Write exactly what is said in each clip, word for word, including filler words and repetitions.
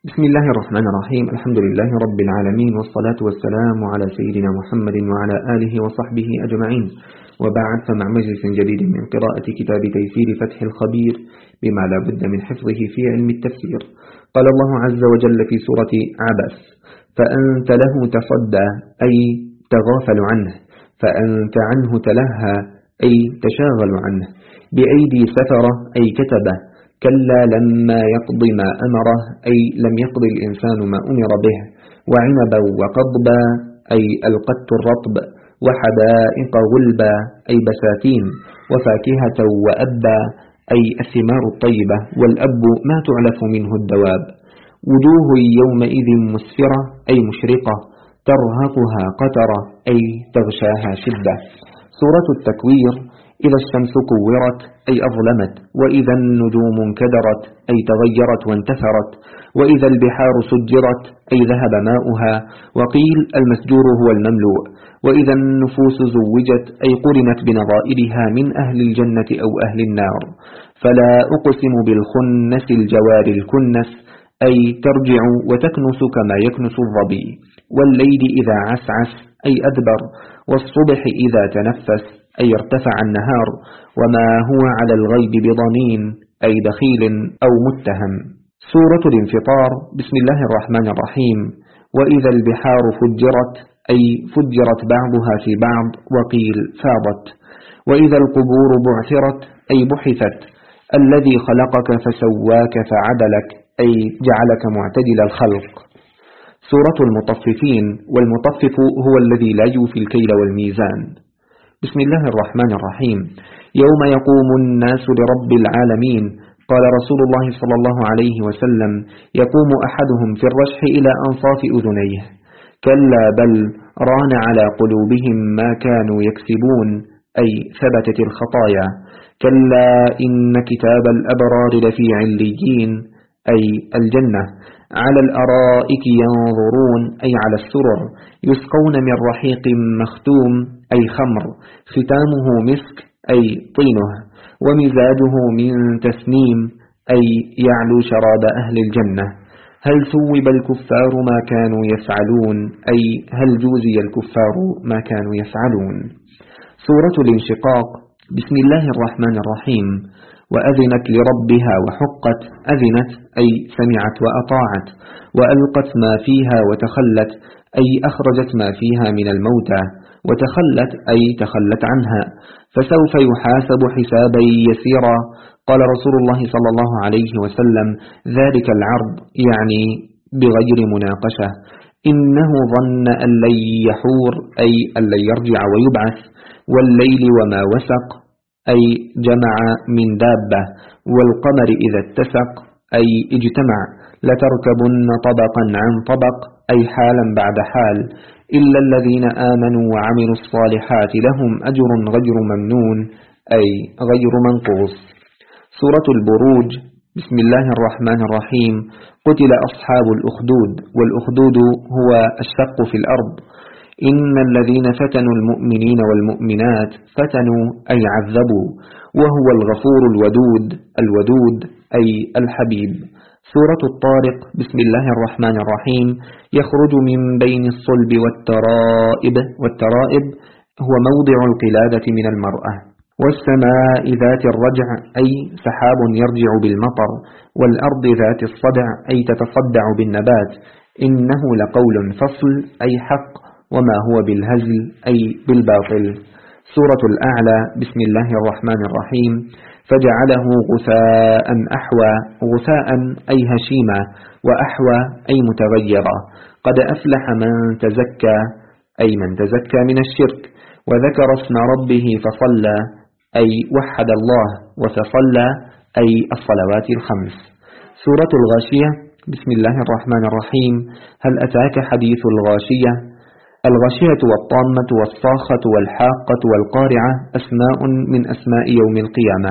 بسم الله الرحمن الرحيم. الحمد لله رب العالمين، والصلاة والسلام على سيدنا محمد وعلى آله وصحبه أجمعين، وبعد، فمع مجلس جديد من قراءة كتاب تيسير فتح الخبير بما لا بد من حفظه في علم التفسير. قال الله عز وجل في سورة عبس: فأنت له تصدى، أي تغافل عنه، فأنت عنه تلهى، أي تشاغل عنه، بأيدي سفرة، أي كتبه، كلا لما يقض ما أمره، أي لم يقض الإنسان ما أمر به، وعنبا وقضبا، أي القت الرطب، وحدائق غلبا، أي بساتين، وفاكهة وأبا، أي الثمار الطيبة، والأب ما تعلف منه الدواب. وجوه يومئذ مسفرة، أي مشرقة، ترهقها قترة، أي تغشاها شدة. سورة التكوير: إذا الشمس كورت، أي أظلمت، وإذا النجوم انكدرت، أي تغيرت وانتثرت، وإذا البحار سجرت، أي ذهب ماؤها، وقيل المسجور هو المملوء، وإذا النفوس زوجت، أي قرنت بنظائرها من أهل الجنة أو أهل النار. فلا أقسم بالخنس الجوار الكنس، أي ترجع وتكنس كما يكنس الظبي، والليل إذا عسعس، أي أدبر، والصبح إذا تنفس، أي ارتفع النهار، وما هو على الغيب بضنين، أي دخيل أو متهم. سورة الانفطار: بسم الله الرحمن الرحيم. وإذا البحار فجرت، أي فجرت بعضها في بعض، وقيل فاضت. وإذا القبور بعثرت، أي بحثت. الذي خلقك فسواك فعدلك، أي جعلك معتدل الخلق. سورة المطففين: والمطفف هو الذي لا يوفي الكيل والميزان. بسم الله الرحمن الرحيم. يوم يقوم الناس لرب العالمين. قال رسول الله صلى الله عليه وسلم: يقوم أحدهم في الرشح إلى أنصاف أذنيه. كلا بل ران على قلوبهم ما كانوا يكسبون، أي ثبتت الخطايا. كلا إن كتاب الأبرار لفي عليين، أي الجنة. على الأرائك ينظرون، أي على السرر. يسقون من رحيق مختوم، أي خمر، ختامه مسك، أي طينه، ومزاجه من تسنيم، أي يعلو شراب أهل الجنة. هل ثوب الكفار ما كانوا يفعلون، أي هل جوزي الكفار ما كانوا يفعلون. سورة الانشقاق: بسم الله الرحمن الرحيم. وأذنت لربها وحقت. أذنت، أي سمعت وأطاعت. وألقت ما فيها وتخلت، أي أخرجت ما فيها من الموتى. وتخلت، أي تخلت عنها. فسوف يحاسب حسابا يسيرا. قال رسول الله صلى الله عليه وسلم: ذلك العرض، يعني بغير مناقشة. إنه ظن أن لن يحور، أي أن لن يرجع ويبعث. والليل وما وسق، أي جمع من دابة. والقمر إذا اتسق، أي اجتمع. لتركبن طبقا عن طبق، أي حالا بعد حال. إلا الذين آمنوا وعملوا الصالحات لهم أجر غير ممنون، أي غير منقوص. سورة البروج: بسم الله الرحمن الرحيم. قتل أصحاب الأخدود. والأخدود هو الشق في الأرض. إن الذين فتنوا المؤمنين والمؤمنات فتنوا، أي عذبوا. وهو الغفور الودود. الودود، أي الحبيب. سورة الطارق: بسم الله الرحمن الرحيم. يخرج من بين الصلب والترائب. والترائب هو موضع القلادة من المرأة. والسماء ذات الرجع، أي سحاب يرجع بالمطر. والأرض ذات الصدع، أي تتصدع بالنبات. إنه لقول فصل، أي حق، وما هو بالهزل، أي بالباطل. سورة الأعلى: بسم الله الرحمن الرحيم. فجعله غثاء أحوى. غثاء، أي هشيمة، وأحوى، أي متغيرة. قد أفلح من تزكى، أي من تزكى من الشرك. وذكر اسم ربه فصلى، أي وحد الله. وفصلى، أي الصلوات الخمس. سورة الغاشية: بسم الله الرحمن الرحيم. هل أتاك حديث الغاشية؟ الغاشية والطامة والصاخة والحاقة والقارعة أسماء من أسماء يوم القيامة.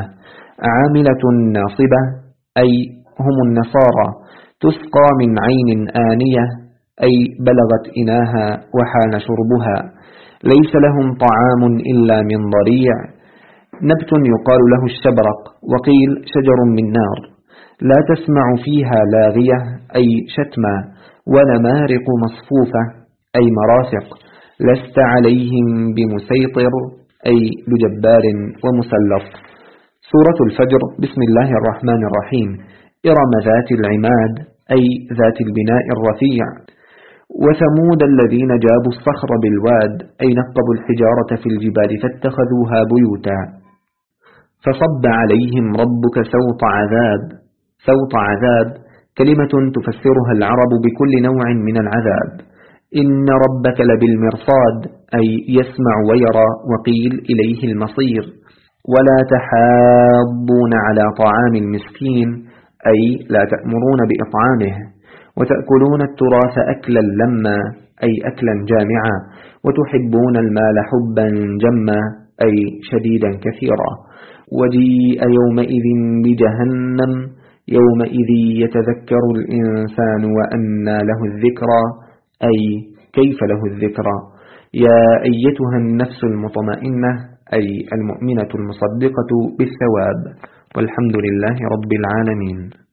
عاملة ناصبة، أي هم النصارى. تسقى من عين آنية، أي بلغت إناها وحان شربها. ليس لهم طعام إلا من ضريع. نبت يقال له الشبرق، وقيل شجر من نار. لا تسمع فيها لاغية أي شتما، ونمارق مصفوفة أي مرافق. لست عليهم بمسيطر أي بجبار ومسلط. سورة الفجر. بسم الله الرحمن الرحيم. إرم ذات العماد أي ذات البناء الرفيع. وثمود الذين جابوا الصخر بالواد أي نقبوا الحجارة في الجبال فاتخذوها بيوتا. فصب عليهم ربك سوط عذاب. سوط عذاب كلمة تفسرها العرب بكل نوع من العذاب. إن ربك لبالمرصاد أي يسمع ويرى، وقيل إليه المصير. ولا تحاضون على طعام المسكين أي لا تأمرون بإطعامه. وتأكلون التراث أكلا لما أي أكلا جامعا. وتحبون المال حبا جما أي شديدا كثيرا. وجيء يومئذ بجهنم يومئذ يتذكر الإنسان وأنى له الذكرى أي كيف له الذكرى. يا أيتها النفس المطمئنة أي المؤمنة المصدقة بالثواب. والحمد لله رب العالمين.